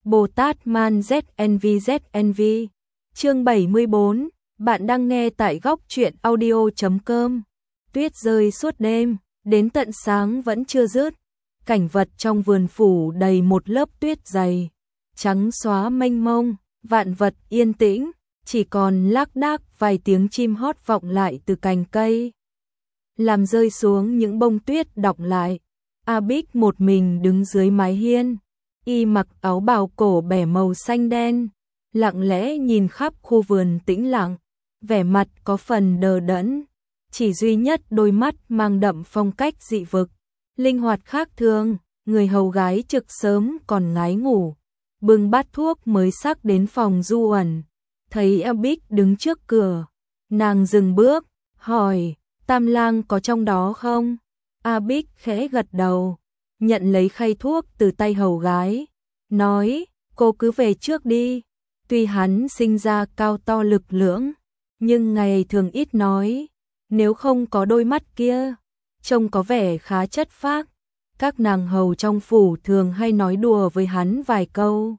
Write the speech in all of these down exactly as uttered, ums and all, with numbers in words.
Bồ Tát Man Z N V Z N V. Chương bảy mươi bốn, bạn đang nghe tại góc truyện audio chấm com. Tuyết rơi suốt đêm, đến tận sáng vẫn chưa dứt. Cảnh vật trong vườn phủ đầy một lớp tuyết dày, trắng xóa mênh mông, vạn vật yên tĩnh, chỉ còn lác đác vài tiếng chim hót vọng lại từ cành cây, làm rơi xuống những bông tuyết đọng lại. A Bích một mình đứng dưới mái hiên, y mặc áo bào cổ bẻ màu xanh đen, lặng lẽ nhìn khắp khu vườn tĩnh lặng, vẻ mặt có phần đờ đẫn, chỉ duy nhất đôi mắt mang đậm phong cách dị vực, linh hoạt khác thường. Người hầu gái trực sớm còn ngái ngủ, bưng bát thuốc mới sắc đến phòng Du Uẩn, thấy A Bích đứng trước cửa, nàng dừng bước, hỏi: Tam lang có trong đó không? A Bích khẽ gật đầu, nhận lấy khay thuốc từ tay hầu gái, nói: cô cứ về trước đi. Tuy hắn sinh ra cao to lực lưỡng, nhưng ngày thường ít nói, nếu không có đôi mắt kia, trông có vẻ khá chất phác. Các nàng hầu trong phủ thường hay nói đùa với hắn vài câu.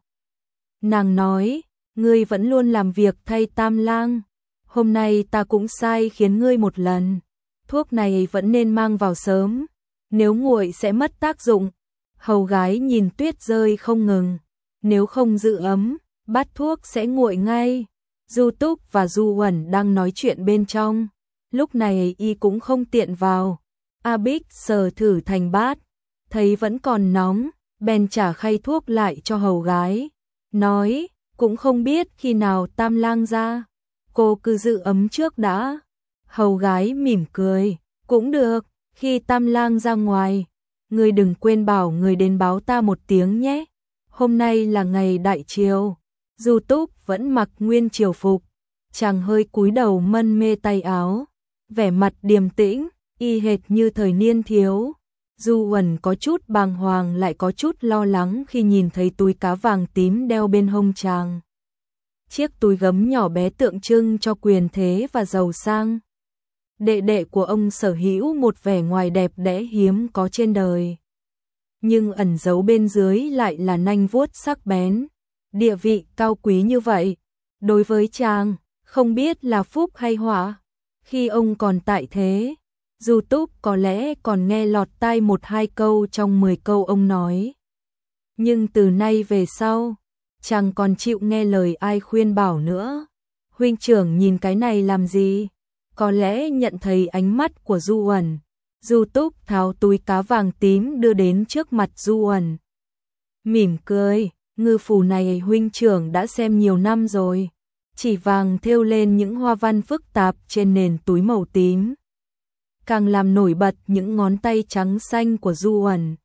Nàng nói: ngươi vẫn luôn làm việc thay Tam lang, hôm nay ta cũng sai khiến ngươi một lần, thuốc này vẫn nên mang vào sớm, nếu nguội sẽ mất tác dụng. Hầu gái nhìn tuyết rơi không ngừng, nếu không giữ ấm, bát thuốc sẽ nguội ngay. Du Túc và Du Uẩn đang nói chuyện bên trong, lúc này y cũng không tiện vào. A Bích sờ thử thành bát, thấy vẫn còn nóng, bèn trả khay thuốc lại cho hầu gái, nói: cũng không biết khi nào Tam lang ra, cô cứ giữ ấm trước đã. Hầu gái mỉm cười: cũng được, khi Tam lang ra ngoài, ngươi đừng quên bảo người đến báo ta một tiếng nhé. Hôm nay là ngày đại triều. Du Túc vẫn mặc nguyên triều phục, chàng hơi cúi đầu mân mê tay áo, vẻ mặt điềm tĩnh, y hệt như thời niên thiếu. Du Uẩn có chút bàng hoàng lại có chút lo lắng khi nhìn thấy túi cá vàng tím đeo bên hông chàng. Chiếc túi gấm nhỏ bé tượng trưng cho quyền thế và giàu sang. Đệ đệ của ông sở hữu một vẻ ngoài đẹp đẽ hiếm có trên đời, nhưng ẩn giấu bên dưới lại là nanh vuốt sắc bén. Địa vị cao quý như vậy, đối với chàng, không biết là phúc hay họa. Khi ông còn tại thế, Du Túc có lẽ còn nghe lọt tai một hai câu trong mười câu ông nói. Nhưng từ nay về sau, chàng còn chịu nghe lời ai khuyên bảo nữa. Huynh trưởng nhìn cái này làm gì? Có lẽ nhận thấy ánh mắt của Du Uẩn, Du Túc tháo túi cá vàng tím đưa đến trước mặt Du Uẩn, mỉm cười: ngư phù này huynh trưởng đã xem nhiều năm rồi. Chỉ vàng thêu lên những hoa văn phức tạp trên nền túi màu tím, càng làm nổi bật những ngón tay trắng xanh của Du Uẩn.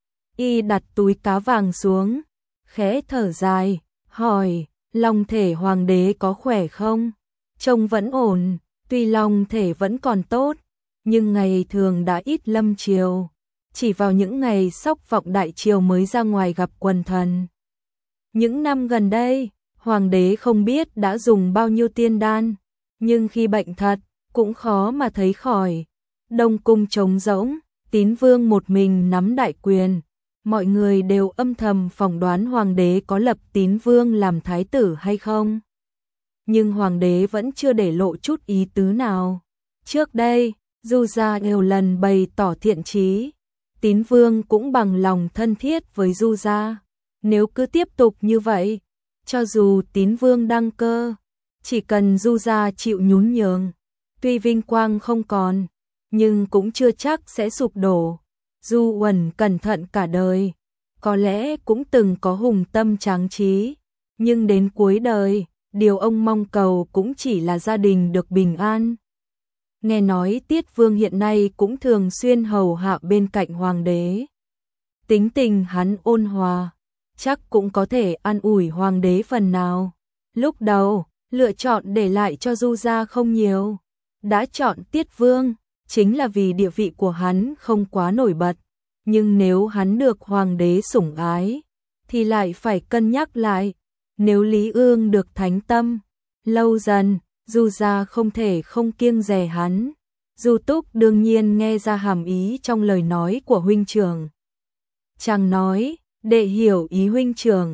Y đặt túi cá vàng xuống, khẽ thở dài, hỏi: long thể hoàng đế có khỏe không? Trông vẫn ổn. Tuy long thể vẫn còn tốt, nhưng ngày thường đã ít lâm triều, chỉ vào những ngày sóc vọng đại triều mới ra ngoài gặp quần thần. Những năm gần đây, hoàng đế không biết đã dùng bao nhiêu tiên đan, nhưng khi bệnh thật, cũng khó mà thấy khỏi. Đông cung trống rỗng, Tín Vương một mình nắm đại quyền, mọi người đều âm thầm phỏng đoán hoàng đế có lập Tín Vương làm thái tử hay không. Nhưng hoàng đế vẫn chưa để lộ chút ý tứ nào. Trước đây, Du gia nhiều lần bày tỏ thiện chí, Tín Vương cũng bằng lòng thân thiết với Du gia. Nếu cứ tiếp tục như vậy, cho dù Tín Vương đăng cơ, chỉ cần Du gia chịu nhún nhường, tuy vinh quang không còn, nhưng cũng chưa chắc sẽ sụp đổ. Du Uẩn cẩn thận cả đời, có lẽ cũng từng có hùng tâm tráng trí, nhưng đến cuối đời, điều ông mong cầu cũng chỉ là gia đình được bình an. Nghe nói Tiết Vương hiện nay cũng thường xuyên hầu hạ bên cạnh hoàng đế. Tính tình hắn ôn hòa, chắc cũng có thể an ủi hoàng đế phần nào. Lúc đầu, lựa chọn để lại cho Du gia không nhiều. Đã chọn Tiết Vương, chính là vì địa vị của hắn không quá nổi bật. Nhưng nếu hắn được hoàng đế sủng ái, thì lại phải cân nhắc lại. Nếu Lý Ương được thánh tâm, lâu dần, Du gia không thể không kiêng dè hắn. Du Túc đương nhiên nghe ra hàm ý trong lời nói của huynh trưởng. Chàng nói: đệ hiểu ý huynh trưởng,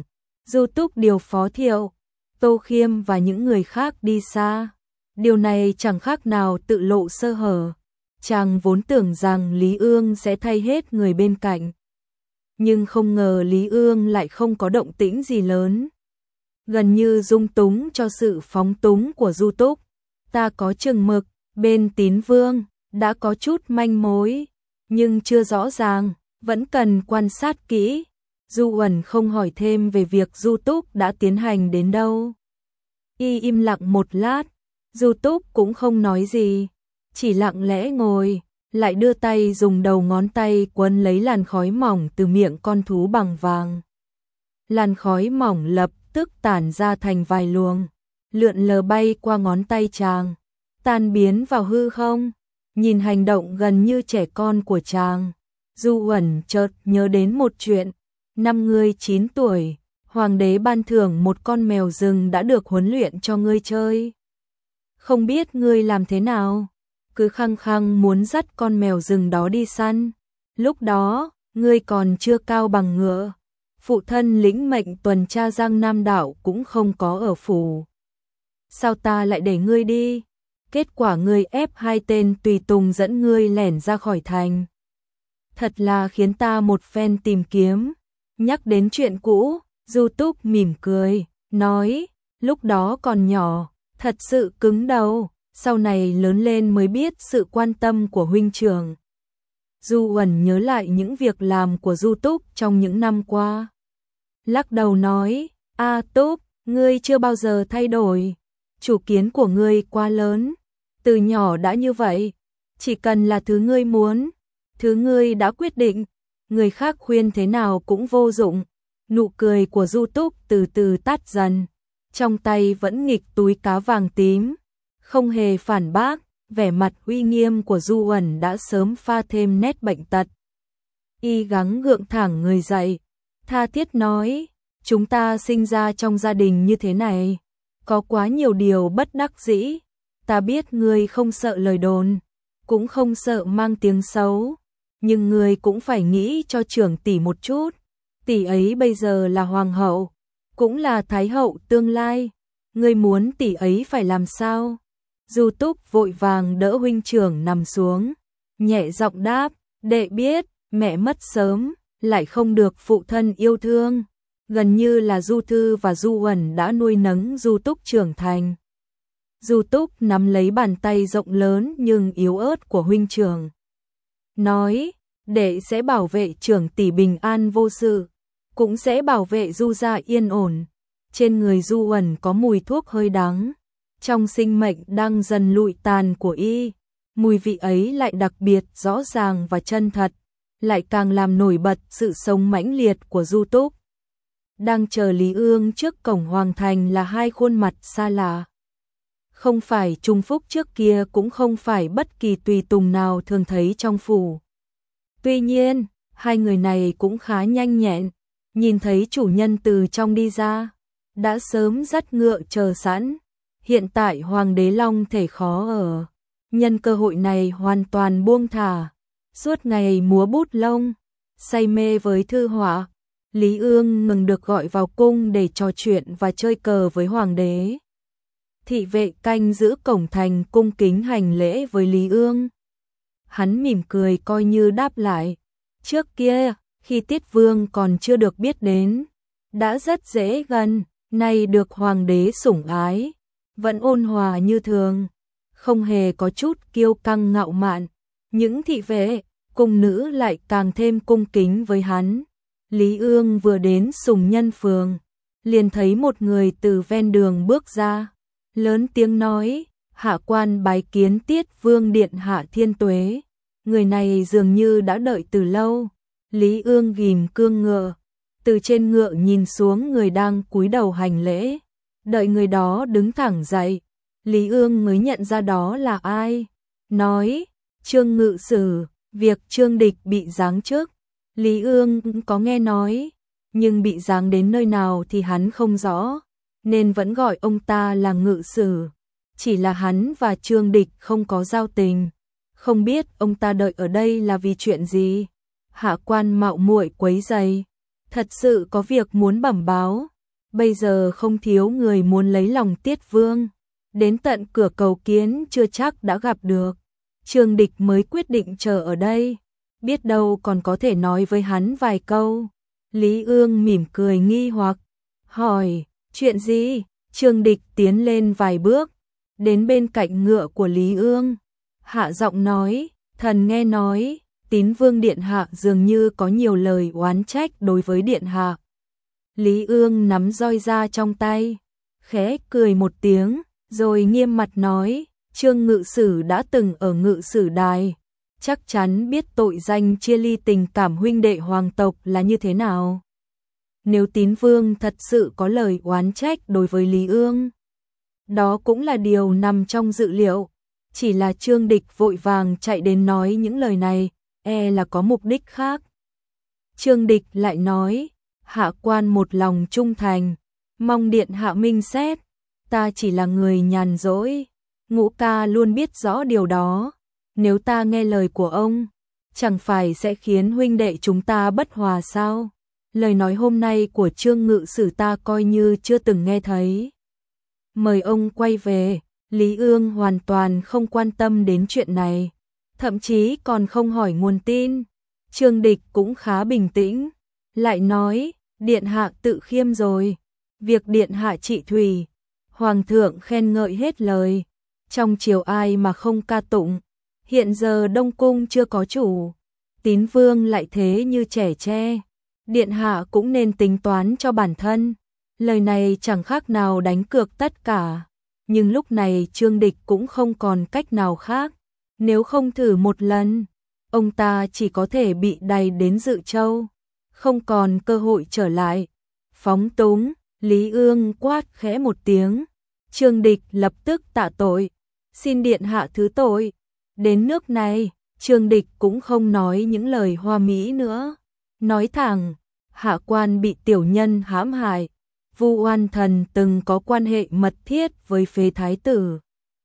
Du Túc điều phó Thiệu, Tô Khiêm và những người khác đi xa. Điều này chẳng khác nào tự lộ sơ hở. Chàng vốn tưởng rằng Lý Ương sẽ thay hết người bên cạnh. Nhưng không ngờ Lý Ương lại không có động tĩnh gì lớn. Gần như dung túng cho sự phóng túng của Du Túc. Ta có chừng mực, bên Tín Vương, đã có chút manh mối, nhưng chưa rõ ràng, vẫn cần quan sát kỹ. Du Uẩn không hỏi thêm về việc Du Túc đã tiến hành đến đâu. Y im lặng một lát, Du Túc cũng không nói gì, chỉ lặng lẽ ngồi, lại đưa tay dùng đầu ngón tay quấn lấy làn khói mỏng từ miệng con thú bằng vàng. Làn khói mỏng lập tức tản ra thành vài luồng, lượn lờ bay qua ngón tay chàng, tan biến vào hư không. Nhìn hành động gần như trẻ con của chàng, Du Uẩn chợt nhớ đến một chuyện. Năm ngươi chín tuổi, hoàng đế ban thưởng một con mèo rừng đã được huấn luyện cho ngươi chơi. Không biết ngươi làm thế nào, cứ khăng khăng muốn dắt con mèo rừng đó đi săn. Lúc đó, ngươi còn chưa cao bằng ngựa. Phụ thân lĩnh mệnh tuần tra Giang Nam đảo cũng không có ở phủ. Sao ta lại để ngươi đi? Kết quả ngươi ép hai tên tùy tùng dẫn ngươi lẻn ra khỏi thành. Thật là khiến ta một phen tìm kiếm. Nhắc đến chuyện cũ, Du Túc mỉm cười, nói, lúc đó còn nhỏ, thật sự cứng đầu, sau này lớn lên mới biết sự quan tâm của huynh trưởng. Du Uẩn nhớ lại những việc làm của Du Túc trong những năm qua. Lắc đầu nói, A Túc, ngươi chưa bao giờ thay đổi, chủ kiến của ngươi quá lớn, từ nhỏ đã như vậy, chỉ cần là thứ ngươi muốn, thứ ngươi đã quyết định, người khác khuyên thế nào cũng vô dụng. Nụ cười của Du Túc từ từ tắt dần, trong tay vẫn nghịch túi cá vàng tím, không hề phản bác, vẻ mặt uy nghiêm của Du Uẩn đã sớm pha thêm nét bệnh tật. Y gắng gượng thẳng người dậy, tha thiết nói, chúng ta sinh ra trong gia đình như thế này, có quá nhiều điều bất đắc dĩ, ta biết ngươi không sợ lời đồn, cũng không sợ mang tiếng xấu, nhưng ngươi cũng phải nghĩ cho trưởng tỷ một chút, tỷ ấy bây giờ là hoàng hậu, cũng là thái hậu tương lai, ngươi muốn tỷ ấy phải làm sao? Du Túc vội vàng đỡ huynh trưởng nằm xuống, nhẹ giọng đáp, đệ biết, mẹ mất sớm, lại không được phụ thân yêu thương, gần như là Du Thư và Du Uẩn đã nuôi nấng Du Túc trưởng thành. Du Túc nắm lấy bàn tay rộng lớn nhưng yếu ớt của huynh trưởng, nói, đệ sẽ bảo vệ trưởng tỷ bình an vô sự, cũng sẽ bảo vệ Du gia yên ổn. Trên người Du Uẩn có mùi thuốc hơi đắng, trong sinh mệnh đang dần lụi tàn của y, mùi vị ấy lại đặc biệt rõ ràng và chân thật, lại càng làm nổi bật sự sống mãnh liệt của Du Túc. Đang chờ Lý Ương trước cổng hoàng thành là hai khuôn mặt xa lạ. Không phải Trung Phúc trước kia, cũng không phải bất kỳ tùy tùng nào thường thấy trong phủ. Tuy nhiên, hai người này cũng khá nhanh nhẹn, nhìn thấy chủ nhân từ trong đi ra, đã sớm dắt ngựa chờ sẵn. Hiện tại Hoàng đế Long thể khó ở, nhân cơ hội này hoàn toàn buông thả, suốt ngày múa bút lông, say mê với thư họa. Lý Ương ngừng được gọi vào cung để trò chuyện và chơi cờ với Hoàng đế. Thị vệ canh giữ cổng thành cung kính hành lễ với Lý Ương. Hắn mỉm cười coi như đáp lại, trước kia, khi Tiết Vương còn chưa được biết đến, đã rất dễ gần, nay được Hoàng đế sủng ái, vẫn ôn hòa như thường, không hề có chút kiêu căng ngạo mạn. Những thị vệ, cung nữ lại càng thêm cung kính với hắn. Lý Ương vừa đến Sùng Nhân Phường, liền thấy một người từ ven đường bước ra, lớn tiếng nói, hạ quan bái kiến Tiết Vương điện hạ thiên tuế. Người này dường như đã đợi từ lâu. Lý Ương ghim cương ngựa, từ trên ngựa nhìn xuống người đang cúi đầu hành lễ, đợi người đó đứng thẳng dậy, Lý Ương mới nhận ra đó là ai, nói, Trương ngự sử, việc Trương địch bị giáng chức. Lý Ương có nghe nói, nhưng bị giáng đến nơi nào thì hắn không rõ, nên vẫn gọi ông ta là ngự sử. Chỉ là hắn và Trương địch không có giao tình, không biết ông ta đợi ở đây là vì chuyện gì. Hạ quan mạo muội quấy rầy, thật sự có việc muốn bẩm báo. bây giờ không thiếu người muốn lấy lòng Tiết Vương, đến tận cửa cầu kiến chưa chắc đã gặp được. Trương Địch mới quyết định chờ ở đây, biết đâu còn có thể nói với hắn vài câu. Lý Ương mỉm cười nghi hoặc, hỏi, chuyện gì? Trương Địch tiến lên vài bước, đến bên cạnh ngựa của Lý Ương, hạ giọng nói, thần nghe nói, Tín Vương Điện Hạ dường như có nhiều lời oán trách đối với Điện Hạ. Lý Ương nắm roi ra trong tay, khẽ cười một tiếng, rồi nghiêm mặt nói, Trương Ngự Sử đã từng ở Ngự Sử Đài, chắc chắn biết tội danh chia ly tình cảm huynh đệ hoàng tộc là như thế nào. Nếu Tín Vương thật sự có lời oán trách đối với Lý Ương, đó cũng là điều nằm trong dự liệu, chỉ là Trương Địch vội vàng chạy đến nói những lời này, e là có mục đích khác. Trương Địch lại nói, hạ quan một lòng trung thành, mong Điện Hạ minh xét, ta chỉ là người nhàn rỗi, Ngũ ca luôn biết rõ điều đó, nếu ta nghe lời của ông, chẳng phải sẽ khiến huynh đệ chúng ta bất hòa sao? Lời nói hôm nay của Trương Ngự Sử ta coi như chưa từng nghe thấy. Mời ông quay về. Lý Ương hoàn toàn không quan tâm đến chuyện này, thậm chí còn không hỏi nguồn tin. Trương Địch cũng khá bình tĩnh, lại nói, Điện Hạ tự khiêm rồi, việc Điện Hạ trị thủy, Hoàng thượng khen ngợi hết lời, trong triều ai mà không ca tụng, hiện giờ Đông Cung chưa có chủ, Tín Vương lại thế như trẻ tre, Điện Hạ cũng nên tính toán cho bản thân. Lời này chẳng khác nào đánh cược tất cả. Nhưng lúc này Trương Địch cũng không còn cách nào khác, nếu không thử một lần, ông ta chỉ có thể bị đày đến Dự Châu, không còn cơ hội trở lại. Phóng túng, Lý Ương quát khẽ một tiếng, Trương Địch lập tức tạ tội, xin Điện Hạ thứ tội. Đến nước này, Trương Địch cũng không nói những lời hoa mỹ nữa, nói thẳng, hạ quan bị tiểu nhân hãm hại. Vu Oan Thần từng có quan hệ mật thiết với Phế Thái tử.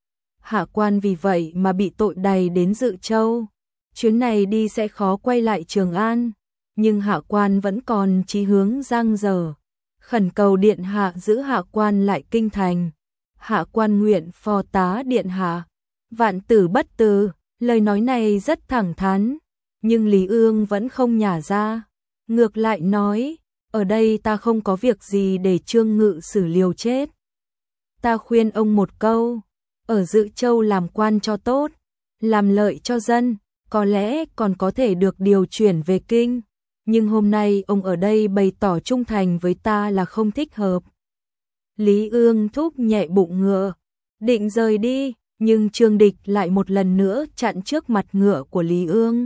Hạ quan vì vậy mà bị tội đày đến Dự Châu. Chuyến này đi sẽ khó quay lại Trường An, nhưng hạ quan vẫn còn chí hướng dang dở. Khẩn cầu Điện Hạ giữ hạ quan lại kinh thành. Hạ quan nguyện phò tá Điện Hạ. Vạn tử bất từ, lời nói này rất thẳng thắn, nhưng Lý Ương vẫn không nhả ra. Ngược lại nói, ở đây ta không có việc gì để Trương Ngự Sử liều chết. Ta khuyên ông một câu, ở Dự Châu làm quan cho tốt, làm lợi cho dân, có lẽ còn có thể được điều chuyển về kinh. Nhưng hôm nay ông ở đây bày tỏ trung thành với ta là không thích hợp. Lý Ương thúc nhẹ bụng ngựa, định rời đi, nhưng Trương Địch lại một lần nữa chặn trước mặt ngựa của Lý Ương.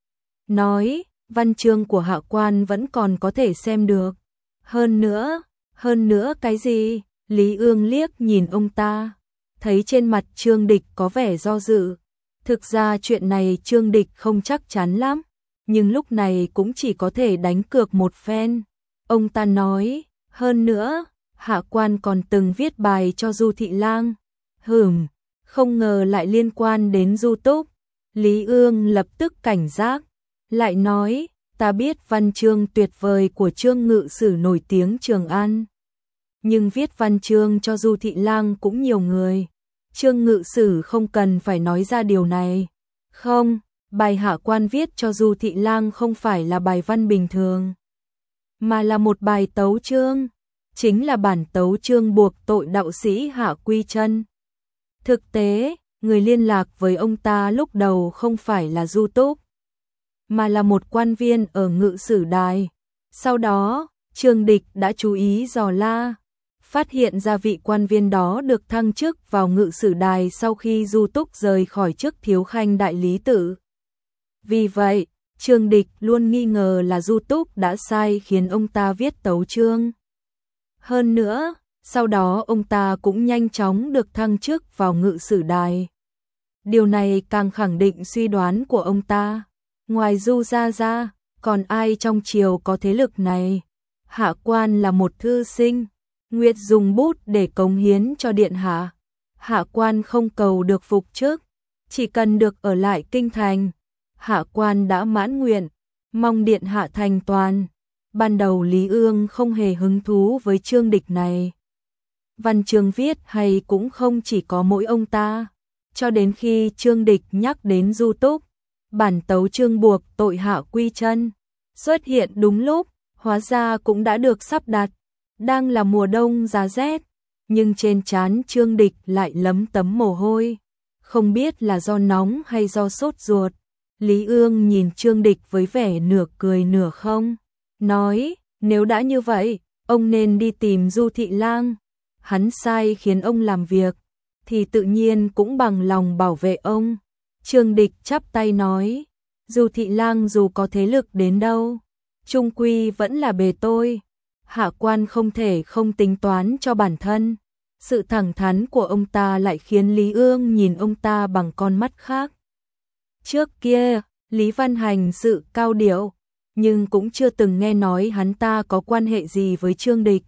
Nói, văn chương của hạ quan vẫn còn có thể xem được. Hơn nữa, hơn nữa cái gì? Lý Ương liếc nhìn ông ta, thấy trên mặt Trương Địch có vẻ do dự. Thực ra chuyện này Trương Địch không chắc chắn lắm, nhưng lúc này cũng chỉ có thể đánh cược một phen. Ông ta nói, hơn nữa, hạ quan còn từng viết bài cho Du Thị Lang. Hửm, không ngờ lại liên quan đến Du Túc. Lý Ương lập tức cảnh giác, lại nói, ta biết văn chương tuyệt vời của Trương Ngự Sử nổi tiếng Trường An, nhưng viết văn chương cho Du Thị Lang cũng nhiều người. Trương Ngự Sử không cần phải nói ra điều này. Không, bài hạ quan viết cho Du Thị Lang không phải là bài văn bình thường, mà là một bài tấu chương, chính là bản tấu chương buộc tội đạo sĩ Hạ Quy Chân. Thực tế, người liên lạc với ông ta lúc đầu không phải là Du Túc, mà là một quan viên ở Ngự Sử Đài. Sau đó, Trương Địch đã chú ý dò la, phát hiện ra vị quan viên đó được thăng chức vào Ngự Sử Đài sau khi Du Túc rời khỏi chức thiếu khanh đại lý tự. Vì vậy, Trương Địch luôn nghi ngờ là Du Túc đã sai khiến ông ta viết tấu chương. Hơn nữa, sau đó ông ta cũng nhanh chóng được thăng chức vào Ngự Sử Đài. Điều này càng khẳng định suy đoán của ông ta. Ngoài Du gia ra, còn ai trong triều có thế lực này? Hạ quan là một thư sinh, nguyện dùng bút để cống hiến cho Điện Hạ. Hạ quan không cầu được phục chức, chỉ cần được ở lại kinh thành. Hạ quan đã mãn nguyện, mong Điện Hạ thành toàn. Ban đầu Lý Ương không hề hứng thú với Trương Địch này. Văn chương viết hay cũng không chỉ có mỗi ông ta. Cho đến khi Trương Địch nhắc đến Du Túc, bản tấu chương buộc tội Hạ Quy Chân xuất hiện đúng lúc, hóa ra cũng đã được sắp đặt. Đang là mùa đông giá rét, nhưng trên trán Trương Địch lại lấm tấm mồ hôi. Không biết là do nóng hay do sốt ruột. Lý Ương nhìn Trương Địch với vẻ nửa cười nửa không, nói, nếu đã như vậy, ông nên đi tìm Du Thị Lang. Hắn sai khiến ông làm việc, thì tự nhiên cũng bằng lòng bảo vệ ông. Trương Địch chắp tay nói, Du Thị Lang dù có thế lực đến đâu, chung quy vẫn là bề tôi. Hạ quan không thể không tính toán cho bản thân. Sự thẳng thắn của ông ta lại khiến Lý Ương nhìn ông ta bằng con mắt khác. Trước kia, Lý Văn hành sự cao điệu, nhưng cũng chưa từng nghe nói hắn ta có quan hệ gì với Trương Địch.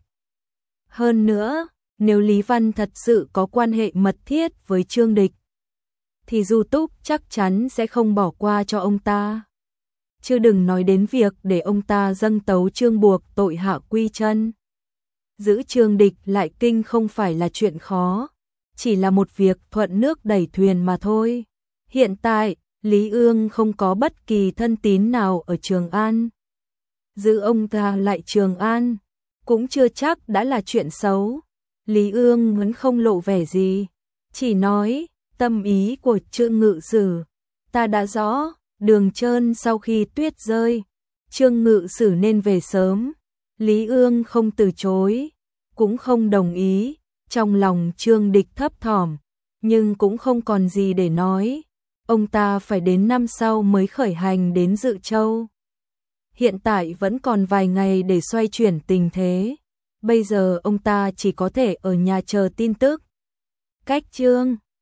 Hơn nữa, nếu Lý Văn thật sự có quan hệ mật thiết với Trương Địch, thì Du Túc chắc chắn sẽ không bỏ qua cho ông ta. Chứ đừng nói đến việc để ông ta dâng tấu chương buộc tội Hạ Quy Chân. Giữ Trương Địch lại kinh không phải là chuyện khó, chỉ là một việc thuận nước đẩy thuyền mà thôi. Hiện tại, Lý Ương không có bất kỳ thân tín nào ở Trường An. Giữ ông ta lại Trường An, cũng chưa chắc đã là chuyện xấu. Lý Ương vẫn không lộ vẻ gì, chỉ nói, tâm ý của Trương Ngự Sử, ta đã rõ. Đường Trơn sau khi tuyết rơi, Trương Ngự Sử nên về sớm. Lý Ương không từ chối, cũng không đồng ý. Trong lòng Trương Địch thấp thỏm, nhưng cũng không còn gì để nói. Ông ta phải đến năm sau mới khởi hành đến Dự Châu. Hiện tại vẫn còn vài ngày để xoay chuyển tình thế. Bây giờ ông ta chỉ có thể ở nhà chờ tin tức. Cách chương